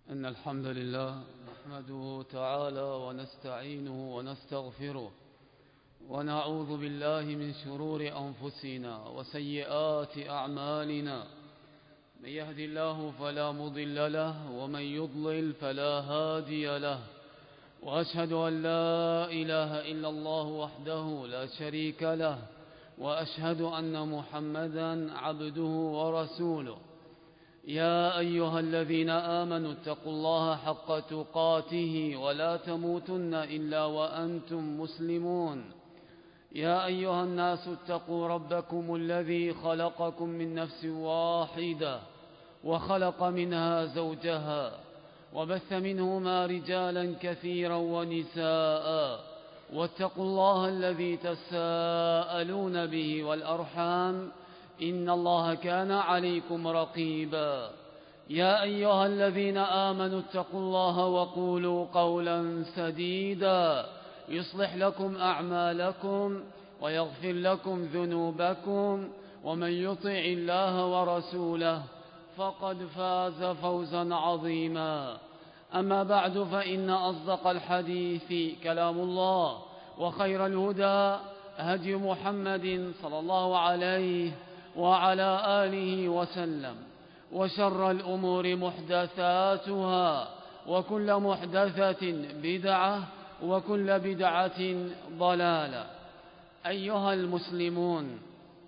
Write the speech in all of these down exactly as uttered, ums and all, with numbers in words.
إن الحمد لله نحمده تعالى ونستعينه ونستغفره ونعوذ بالله من شرور أنفسنا وسيئات أعمالنا. من يهد الله فلا مضل له ومن يضلل فلا هادي له، وأشهد أن لا إله إلا الله وحده لا شريك له، وأشهد أن محمدا عبده ورسوله. يا أيها الذين آمنوا اتقوا الله حق تقاته ولا تموتن إلا وأنتم مسلمون. يا أيها الناس اتقوا ربكم الذي خلقكم من نفس واحدة وخلق منها زوجها وبث منهما رجالا كثيرا ونساء، واتقوا الله الذي تساءلون به والأرحام إن الله كان عليكم رقيبا. يا أيها الذين آمنوا اتقوا الله وقولوا قولا سديدا يصلح لكم أعمالكم ويغفر لكم ذنوبكم، ومن يطع الله ورسوله فقد فاز فوزا عظيما. أما بعد، فإن أصدق الحديث كلام الله، وخير الهدى هدي محمد صلى الله عليه وعلى آله وسلم، وشر الأمور محدثاتها، وكل محدثة بدعة، وكل بدعة ضلالة. أيها المسلمون،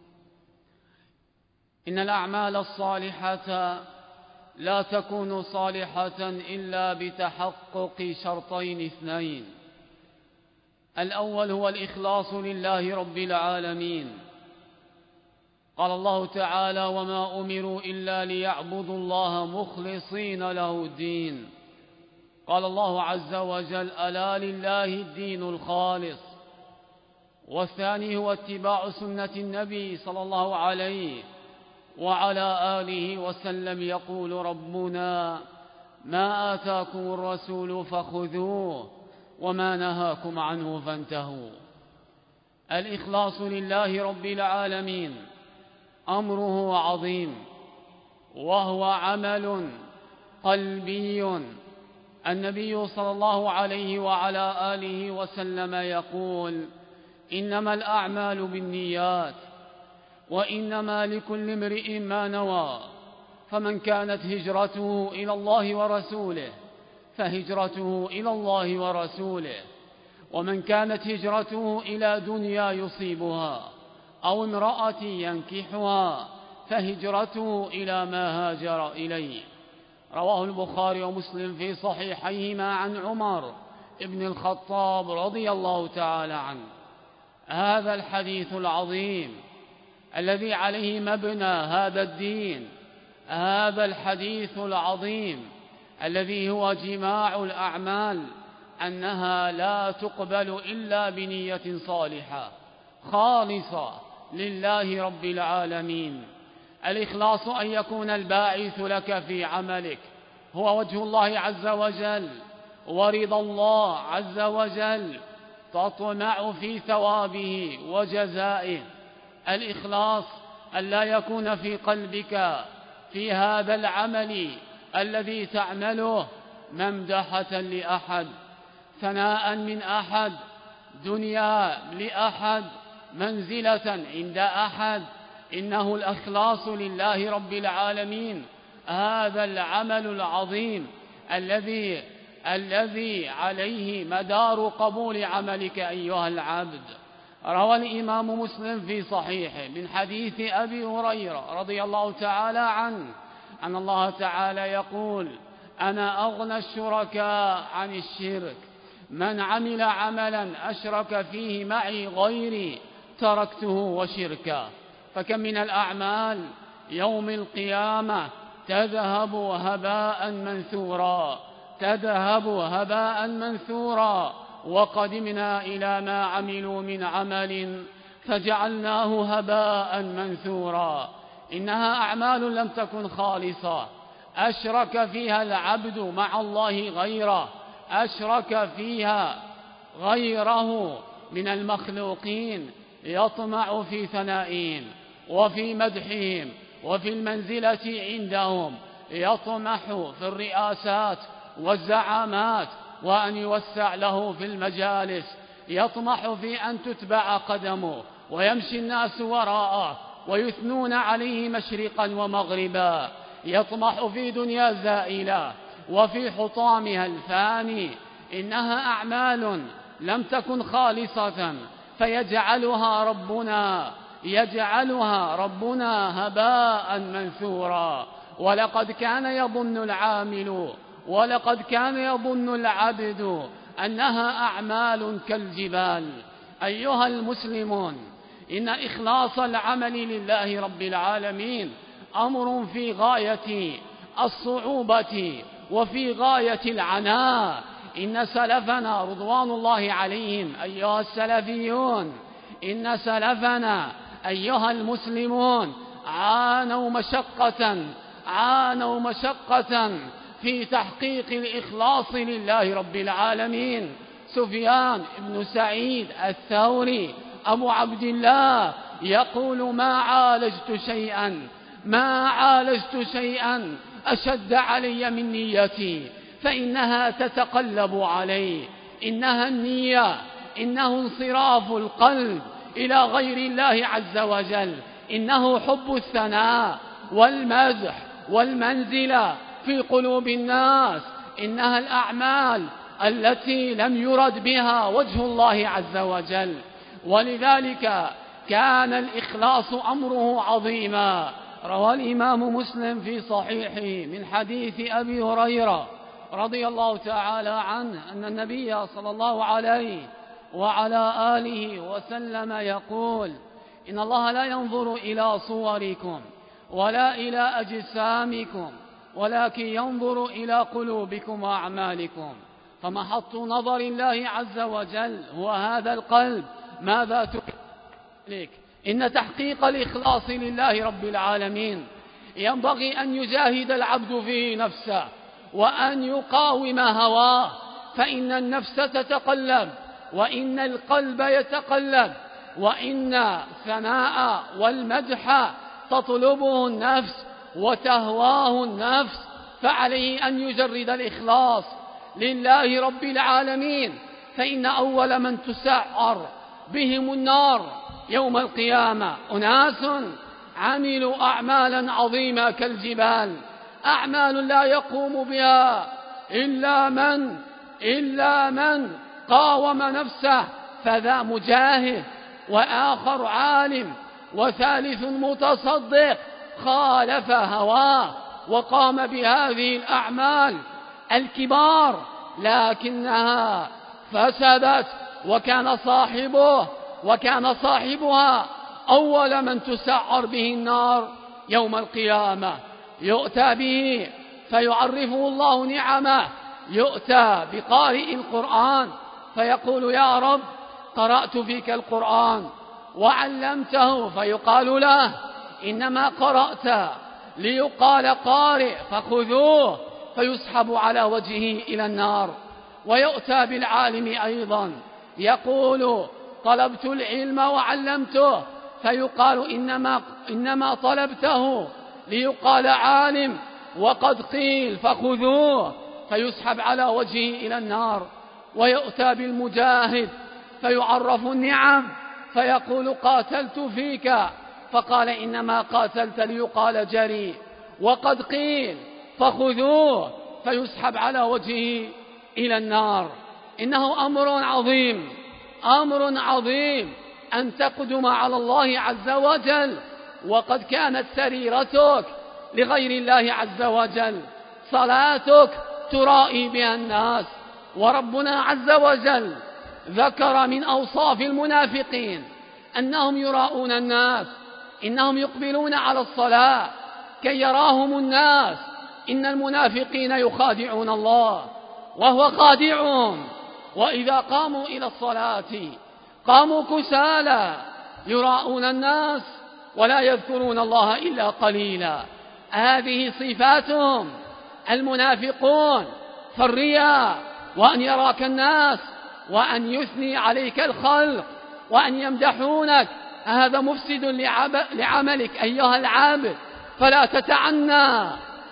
إن الأعمال الصالحة لا تكون صالحة إلا بتحقق شرطين اثنين. الأول هو الإخلاص لله رب العالمين. قال الله تعالى: وما أمروا إلا ليعبدوا الله مخلصين له الدين. قال الله عز وجل: ألا لله الدين الخالص. والثاني هو اتباع سنة النبي صلى الله عليه وعلى آله وسلم. يقول ربنا: ما آتاكم الرسول فخذوه وما نهاكم عنه فانتهوا. الإخلاص لله رب العالمين أمره عظيم، وهو عمل قلبي. النبي صلى الله عليه وعلى آله وسلم يقول: إنما الأعمال بالنيات وإنما لكل امرئ ما نوى. فمن كانت هجرته إلى الله ورسوله فهجرته إلى الله ورسوله، ومن كانت هجرته إلى دنيا يصيبها أو امرأة ينكحها فهجرته إلى ما هاجر إليه. رواه البخاري ومسلم في صحيحيهما عن عمر ابن الخطاب رضي الله تعالى عنه. هذا الحديث العظيم الذي عليه مبنى هذا الدين، هذا الحديث العظيم الذي هو جماع الأعمال، أنها لا تقبل إلا بنية صالحة خالصة لله رب العالمين. الإخلاص أن يكون الباعث لك في عملك هو وجه الله عز وجل ورضا الله عز وجل، تطمع في ثوابه وجزائه. الإخلاص أن لا يكون في قلبك في هذا العمل الذي تعمله ممدحة لأحد، ثناء من أحد، دنيا لأحد، منزلة عند أحد. إنه الإخلاص لله رب العالمين، هذا العمل العظيم الذي الذي عليه مدار قبول عملك أيها العبد. روى الإمام مسلم في صحيحه من حديث أبي هريرة رضي الله تعالى عنه أن الله تعالى يقول: أنا أغنى الشركاء عن الشرك، من عمل عملا أشرك فيه معي غيري تركته وشركه. فكم من الأعمال يوم القيامة تذهب هباء منثورا، تذهب هباء منثورا، وقدمنا إلى ما عملوا من عمل فجعلناه هباء منثورا. إنها أعمال لم تكن خالصة، أشرك فيها العبد مع الله غيره، أشرك فيها غيره من المخلوقين، يطمع في ثنائهم وفي مدحهم وفي المنزلة عندهم. يطمح في الرئاسات والزعامات وأن يوسع له في المجالس، يطمح في أن تتبع قدمه ويمشي الناس وراءه ويثنون عليه مشرقا ومغربا، يطمح في دنيا زائلة وفي حطامها الفاني. إنها أعمال لم تكن خالصة فيجعلها ربنا يجعلها ربنا هباء منثورا. ولقد كان يظن العامل ولقد كان يظن العبد أنها أعمال كالجبال. أيها المسلمون، إن إخلاص العمل لله رب العالمين أمر في غاية الصعوبة وفي غاية العناء. إن سلفنا رضوان الله عليهم أيها السلفيون إن سلفنا أيها المسلمون عانوا مشقة عانوا مشقة في تحقيق الإخلاص لله رب العالمين. سفيان بن سعيد الثوري أبو عبد الله يقول: ما عالجت شيئا ما عالجت شيئا أشد علي من نيتي، فإنها تتقلب علي. إنها النية، إنه انصراف القلب إلى غير الله عز وجل، إنه حب الثناء والمزح والمنزلة في قلوب الناس، إنها الأعمال التي لم يرد بها وجه الله عز وجل. ولذلك كان الإخلاص أمره عظيما. روى الإمام مسلم في صحيحه من حديث أبي هريرة رضي الله تعالى عنه أن النبي صلى الله عليه وعلى آله وسلم يقول: إن الله لا ينظر إلى صوركم ولا إلى أجسامكم ولكن ينظر إلى قلوبكم وأعمالكم. فمحط نظر الله عز وجل هو هذا القلب، ماذا تكلك. إن تحقيق الإخلاص لله رب العالمين ينبغي أن يجاهد العبد فيه نفسه وأن يقاوم هواه، فإن النفس تتقلب وإن القلب يتقلب، وإن الثناء والمدح تطلبه النفس وتهواه النفس. فعليه أن يجرد الإخلاص لله رب العالمين، فإن أول من تسعر بهم النار يوم القيامة أناس عملوا أعمالا عظيمة كالجبال، أعمال لا يقوم بها إلا من إلا من قاوم نفسه، فذا مجاهد وآخر عالم وثالث متصدق خالف هواه وقام بهذه الأعمال الكبار، لكنها فسدت، وكان صاحبه وكان صاحبها أول من تسعر به النار يوم القيامة. يؤتى به فيعرفه الله نعمه، يؤتى بقارئ القرآن فيقول: يا رب قرأت فيك القرآن وعلمته، فيقال له: إنما قرأت ليقال قارئ فخذوه، فيسحب على وجهه إلى النار. ويؤتى بالعالم أيضا يقول: طلبت العلم وعلمته، فيقال: إنما, إنما طلبته ليقال عالم وقد قيل فخذوه، فيسحب على وجهه إلى النار. ويؤتى بالمجاهد فيعرف النعم فيقول: قاتلت فيك، فقال: إنما قاتلت ليقال جري وقد قيل فخذوه، فيسحب على وجهه إلى النار. إنه أمر عظيم أمر عظيم أن تقدم على الله عز وجل وقد كانت سريرتك لغير الله عز وجل، صلاتك ترائي بها الناس. وربنا عز وجل ذكر من أوصاف المنافقين أنهم يراؤون الناس، إنهم يقبلون على الصلاة كي يراهم الناس. إن المنافقين يخادعون الله وهو خادعهم، وإذا قاموا إلى الصلاة قاموا كسالى يراؤون الناس ولا يذكرون الله إلا قليلا. هذه صفاتهم المنافقون. فالرياء وأن يراك الناس وأن يثني عليك الخلق وأن يمدحونك، هذا مفسد لعملك أيها العابد، فلا تتعنى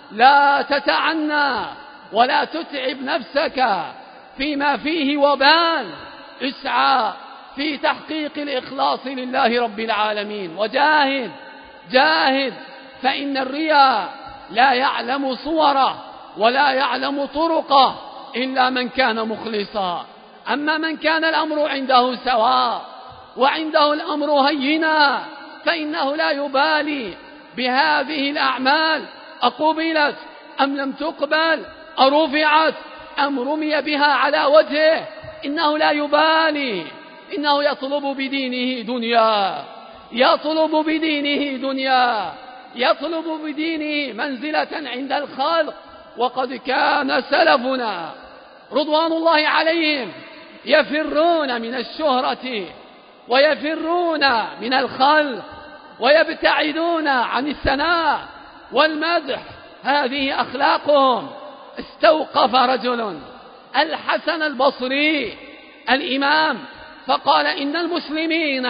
لا تتعنى ولا تتعب نفسك فيما فيه وبال، اسعى في تحقيق الإخلاص لله رب العالمين، وجاهد جاهد، فإن الرياء لا يعلم صوره ولا يعلم طرقه إلا من كان مخلصا. أما من كان الأمر عنده سواء وعنده الأمر هينا فإنه لا يبالي بهذه الأعمال أقبلت أم لم تقبل، أرفعت أم رمي بها على وجهه، إنه لا يبالي، إنه يطلب بدينه دنيا، يطلب بدينه دنيا، يطلب بدينه منزلة عند الخلق. وقد كان سلفنا رضوان الله عليهم يفرون من الشهرة ويفرون من الخلق ويبتعدون عن الثناء والمدح، هذه أخلاقهم. استوقف رجل الحسن البصري الإمام فقال: إن المسلمين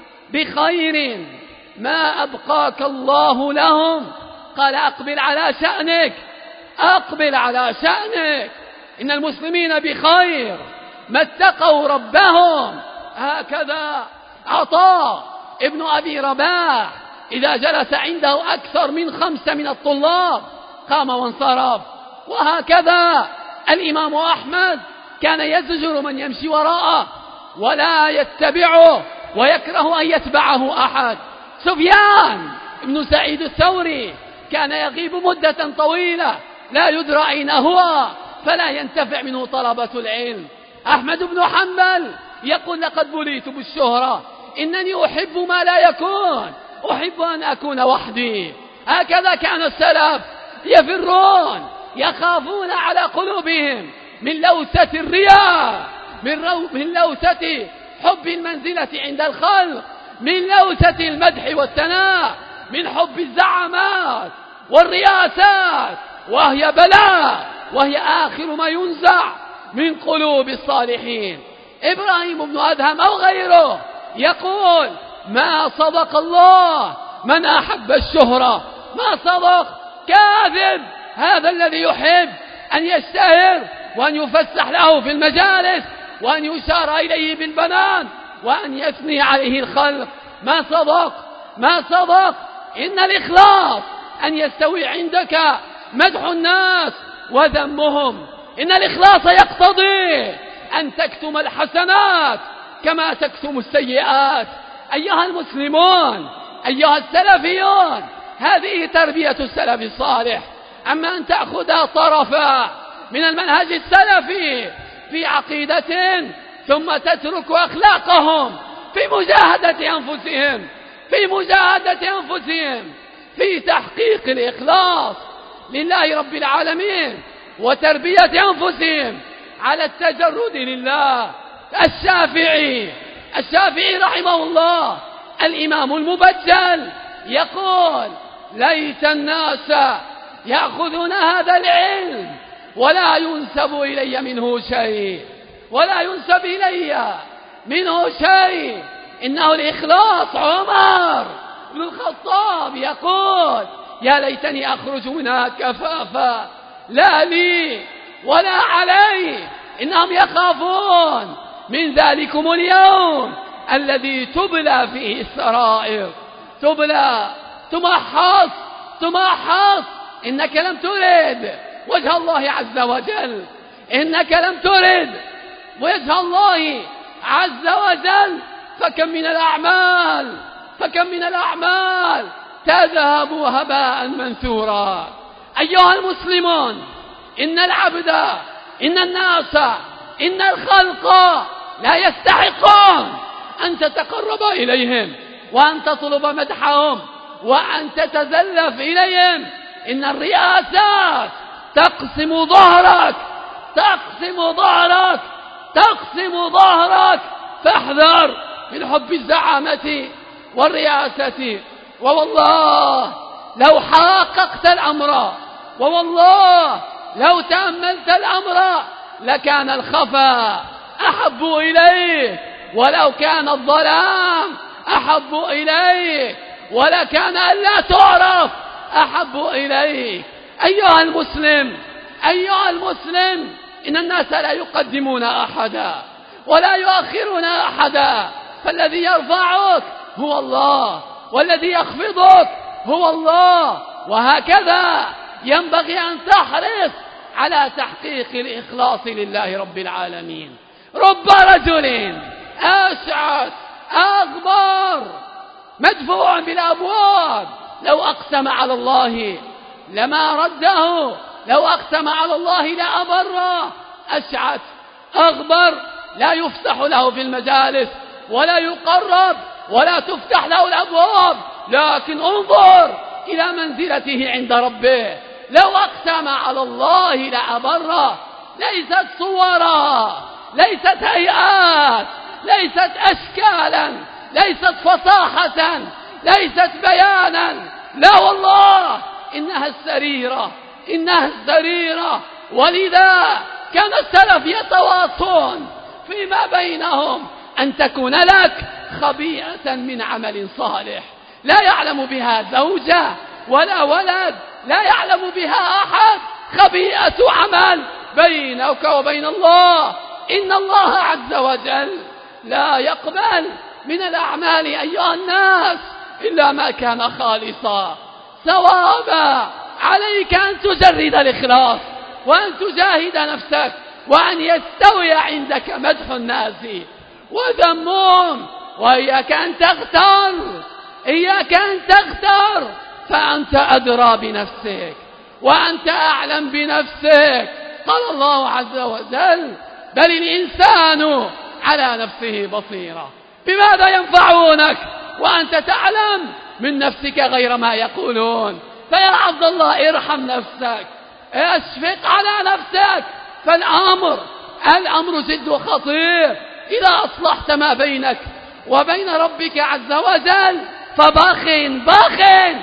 بخير ما أبقاك الله لهم. قال: أقبل على شأنك، أقبل على شأنك، إن المسلمين بخير ما اتقوا ربهم. هكذا عطاء ابن أبي رباح إذا جلس عنده أكثر من خمسة من الطلاب قام وانصرف. وهكذا الإمام أحمد كان يزجر من يمشي وراءه ولا يتبعه ويكره أن يتبعه أحد. سفيان بن سعيد الثوري كان يغيب مدة طويلة لا يدرى أين هو فلا ينتفع منه طلبة العلم. أحمد بن حنبل يقول: لقد بليت بالشهرة، إنني أحب ما لا يكون، أحب أن أكون وحدي. هكذا كان السلف يفرون، يخافون على قلوبهم من لوثة الرياء، من, رو... من لوثة حب المنزلة عند الخلق، من لوثة المدح والثناء، من حب الزعامات والرياسات، وهي بلاء، وهي آخر ما ينزع من قلوب الصالحين. إبراهيم بن أدهم أو غيره يقول: ما صدق الله من أحب الشهرة، ما صدق، كاذب هذا الذي يحب أن يشتهر وأن يفسح له في المجالس وأن يشار إليه بالبنان وأن يثني عليه الخلق. ما صدق، ما صدق. إن الإخلاص أن يستوي عندك مدح الناس وذمهم. إن الإخلاص يقتضي أن تكتم الحسنات كما تكتم السيئات. أيها المسلمون، أيها السلفيون، هذه تربية السلف الصالح. أما أن تأخذ طرفا من المنهج السلفي في عقيدة ثم تترك أخلاقهم في مجاهدة أنفسهم، في مجاهدة أنفسهم في تحقيق الإخلاص لله رب العالمين وتربية أنفسهم على التجرد لله. الشافعي الشافعي رحمه الله الإمام المبجل يقول: ليت الناس يأخذون هذا العلم ولا ينسب إلي منه شيء، ولا ينسب إلي منه شيء. إنه الإخلاص. عمر بن الخطاب يقول: يا ليتني أخرج منها كفافا، لا لي ولا علي. إنهم يخافون من ذلكم اليوم الذي تبلى فيه السرائر، تبلى، تمحص تمحص. إنك لم ترد وجه الله عز وجل، إنك لم ترد وجه الله عز وجل. فكم من الأعمال فكم من الأعمال تذهب هباء منثورا. أيها المسلمون، إن العبد، إن الناس، إن الخلق لا يستحقون أن تتقرب إليهم وأن تطلب مدحهم وأن تتزلف إليهم. إن الرئاسات تقسم ظهرك، تقسم ظهرك، تقسم ظهرك. فاحذر من حب الزعامة والرئاسة. ووالله لو حققت الأمر، ووالله لو تأملت الأمر لكان الخفا أحب إليك، ولو كان الظلام أحب إليك، ولكان ألا تعرف أحب إليك. أيها المسلم أيها المسلم إن الناس لا يقدمون أحدا ولا يؤخرون أحدا، فالذي يرفعك هو الله والذي يخفضك هو الله. وهكذا ينبغي أن تحرص على تحقيق الإخلاص لله رب العالمين. رب رجل أشعث أغبر مدفوع بالأبواب لو أقسم على الله لما رده، لو أقسم على الله لأبره. أشعث أغبر لا يفسح له في المجالس ولا يقرب ولا تفتح له الأبواب، لكن انظر إلى منزلته عند ربه. لو أقسم على الله لأبره. ليست صورا، ليست هيئات، ليست أشكالا، ليست فصاحة، ليست بيانا، لا والله إنها السريرة، إنها السريرة. ولذا كان السلف يتواصون فيما بينهم أن تكون لك خبيئة من عمل صالح لا يعلم بها زوجة ولا ولد، لا يعلم بها أحد، خبيئة عمل بينك وبين الله. إن الله عز وجل لا يقبل من الأعمال أيها الناس إلا ما كان خالصا صوابا. عليك أن تجرد الإخلاص وأن تجاهد نفسك وأن يستوي عندك مدح الناس وذمهم، وإياك أن تغتر، إياك أن تغتر، فأنت أدرى بنفسك وأنت أعلم بنفسك. قال الله عز وجل: بل الإنسان على نفسه بصيرة. بماذا ينفعونك وأنت تعلم من نفسك غير ما يقولون؟ فيا عبد الله ارحم نفسك، اشفق على نفسك، فالأمر الأمر جد خطير. إذا أصلحت ما بينك وبين ربك عز وجل فبخ بخ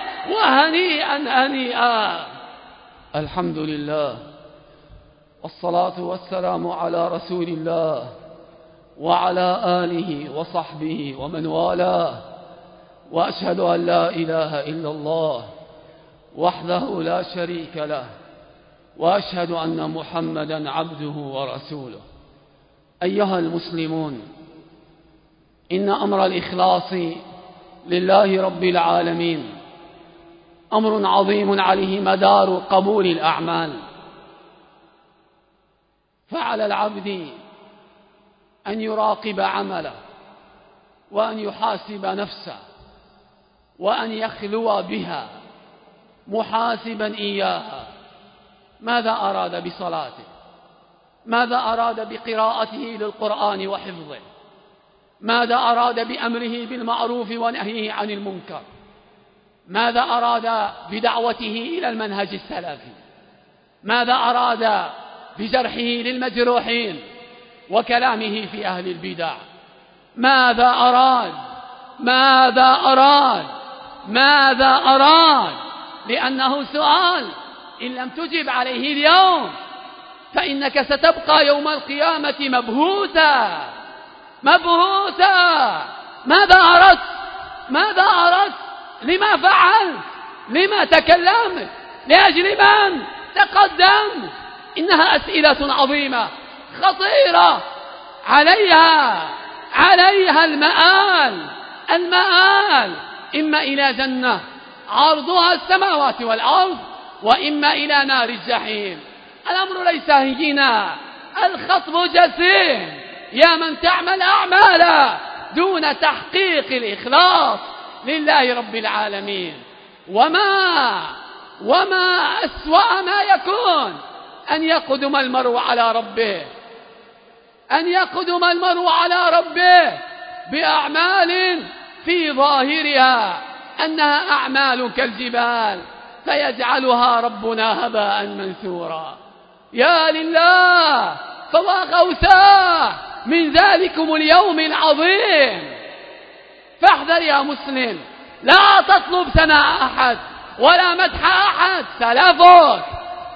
وهنيئا هنيئا. الحمد لله والصلاة والسلام على رسول الله وعلى آله وصحبه ومن والاه، وأشهد أن لا إله إلا الله وحده لا شريك له، وأشهد أن محمدا عبده ورسوله. أيها المسلمون، إن أمر الإخلاص لله رب العالمين أمر عظيم عليه مدار قبول الأعمال، فعلى العبد أن يراقب عمله وأن يحاسب نفسه وأن يخلو بها محاسبا إياها. ماذا أراد بصلاته؟ ماذا أراد بقراءته للقرآن وحفظه؟ ماذا أراد بأمره بالمعروف ونهيه عن المنكر؟ ماذا أراد بدعوته إلى المنهج السلفي؟ ماذا أراد بجرحه للمجروحين وكلامه في أهل البدع؟ ماذا أراد؟ ماذا أراد؟ ماذا أراد؟ لأنه سؤال إن لم تجب عليه اليوم فإنك ستبقى يوم القيامة مبهوتا مبهوتا. ماذا أردت؟ ماذا أردت؟ لما فعلت؟ لما تكلمت؟ لأجل من تقدمت؟ إنها أسئلة عظيمة خطيرة، عليها عليها المآل المآل إما إلى جنة عرضها السماوات والأرض، وإما إلى نار الجحيم. الأمر ليس هينا، الخطب جسيم. يا من تعمل أعمالا دون تحقيق الإخلاص لله رب العالمين. وما وما أسوأ ما يكون أن يقدم المرء على ربه أن يقدم المرء على ربه بأعمال في ظاهرها أنها أعمال كالجبال فيجعلها ربنا هباء منثورا. يا لله، فوا غوثا من ذلكم اليوم العظيم. فاحذر يا مسلم، لا تطلب ثناء أحد ولا مدح أحد. سلفك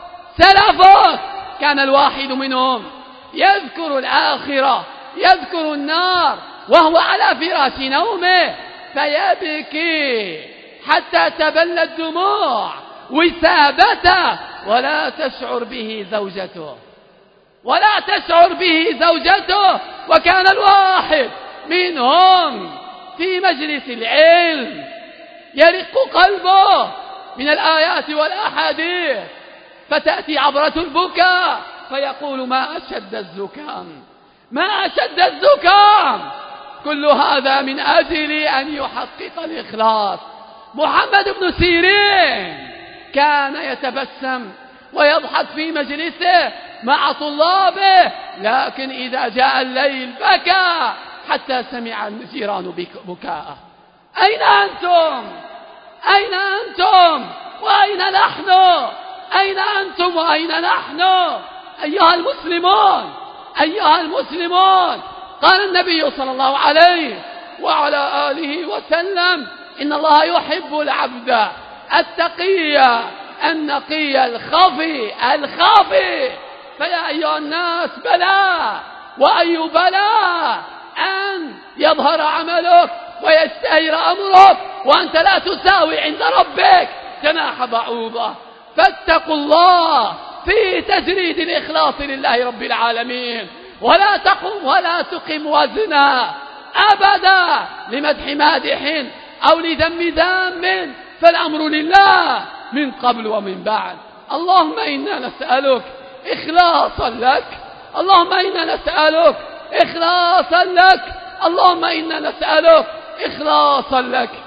سلفك كان الواحد منهم يذكر الآخرة، يذكر النار وهو على فراش نومه فيبكي حتى تبل الدموع وسادته ولا تشعر به زوجته ولا تشعر به زوجته وكان الواحد منهم في مجلس العلم يرق قلبه من الآيات والأحاديث فتأتي عبرة البكاء فيقول ما أشد الزكام ما أشد الزكام. كل هذا من أجل أن يحقق الإخلاص. محمد بن سيرين كان يتبسم ويضحك في مجلسه مع طلابه، لكن إذا جاء الليل بكى حتى سمع الجيران بكاءه. أين أنتم؟ أين أنتم وأين نحن؟ أين أنتم وأين نحن؟ أيها المسلمون أيها المسلمون قال النبي صلى الله عليه وعلى آله وسلم إن الله يحب العبد التقي النقي الخفي الخافي. فيا أيها الناس بلى وأي بلى أن يظهر عملك ويستهير أمرك وأنت لا تساوي عند ربك جناح بعوضة. فاتقوا الله في تجريد الإخلاص لله رب العالمين، ولا تقم ولا تقم وزنا أبدا لمدح مادح أو لذم ذام، فالأمر لله من قبل ومن بعد. اللهم إنا نسألك إخلاصا لك، اللهم إنا نسألك إخلاصا لك، اللهم إنا نسألك إخلاصا لك.